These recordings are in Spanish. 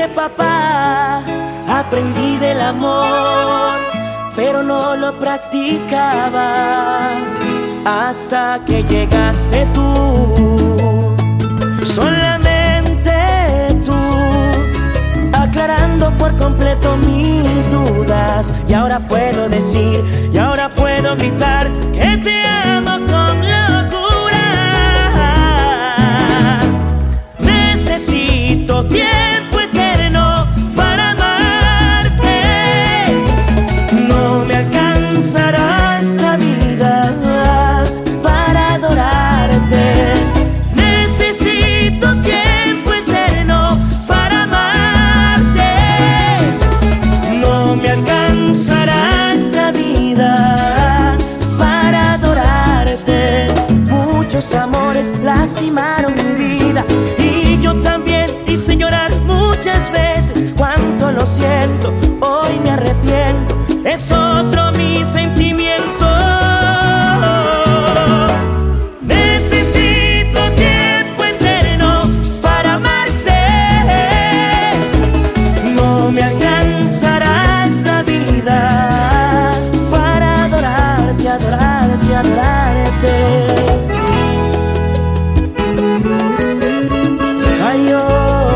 papá, aprendí del amor, pero no lo practicaba hasta que llegaste tú. Solamente tú, aclarando por completo mis dudas. Y ahora puedo decir, y ahora puedo gritar que te amo con locura. Necesito tiempo eterno para amarte. No me alcanzará esta vida para adorarte. Necesito tiempo eterno para amarte. No me alcanzará esta vida para adorarte. Muchos amores lastimaron mi vida y yo también hice llorar muchas veces. Cuánto lo siento, hoy me arrepiento, es otro mi sentimiento. Necesito tiempo eterno para amarte. No me alcanzará esta vida para adorarte, adorarte, adorarte. Ay, oh.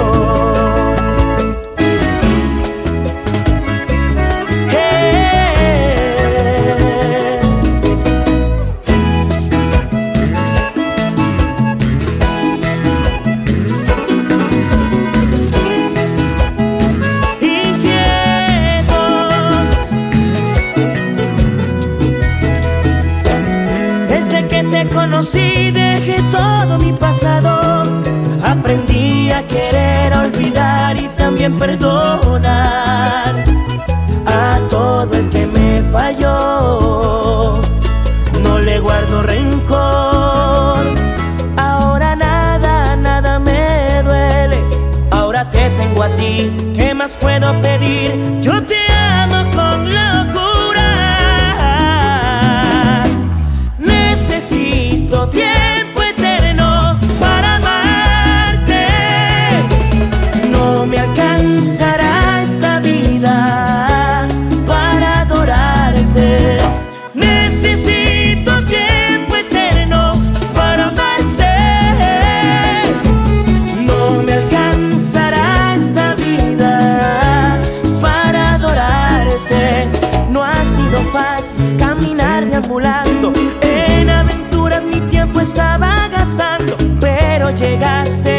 Desde que te conocí dejé todo mi pasado. Aprendí a querer, olvidar y también perdonar a todo el que me falló. No le guardo rencor. Ahora nada, nada me duele. Ahora te tengo a ti, ¿qué más puedo pedir? Yo te amo con locura. Necesito tiempo eterno para amarte. No me alcanzará esta vida para adorarte. Necesito tiempo eterno para amarte. No me alcanzará esta vida para adorarte. No ha sido fácil caminar deambulando, en aventuras mi tiempo estaba gastando, pero llegaste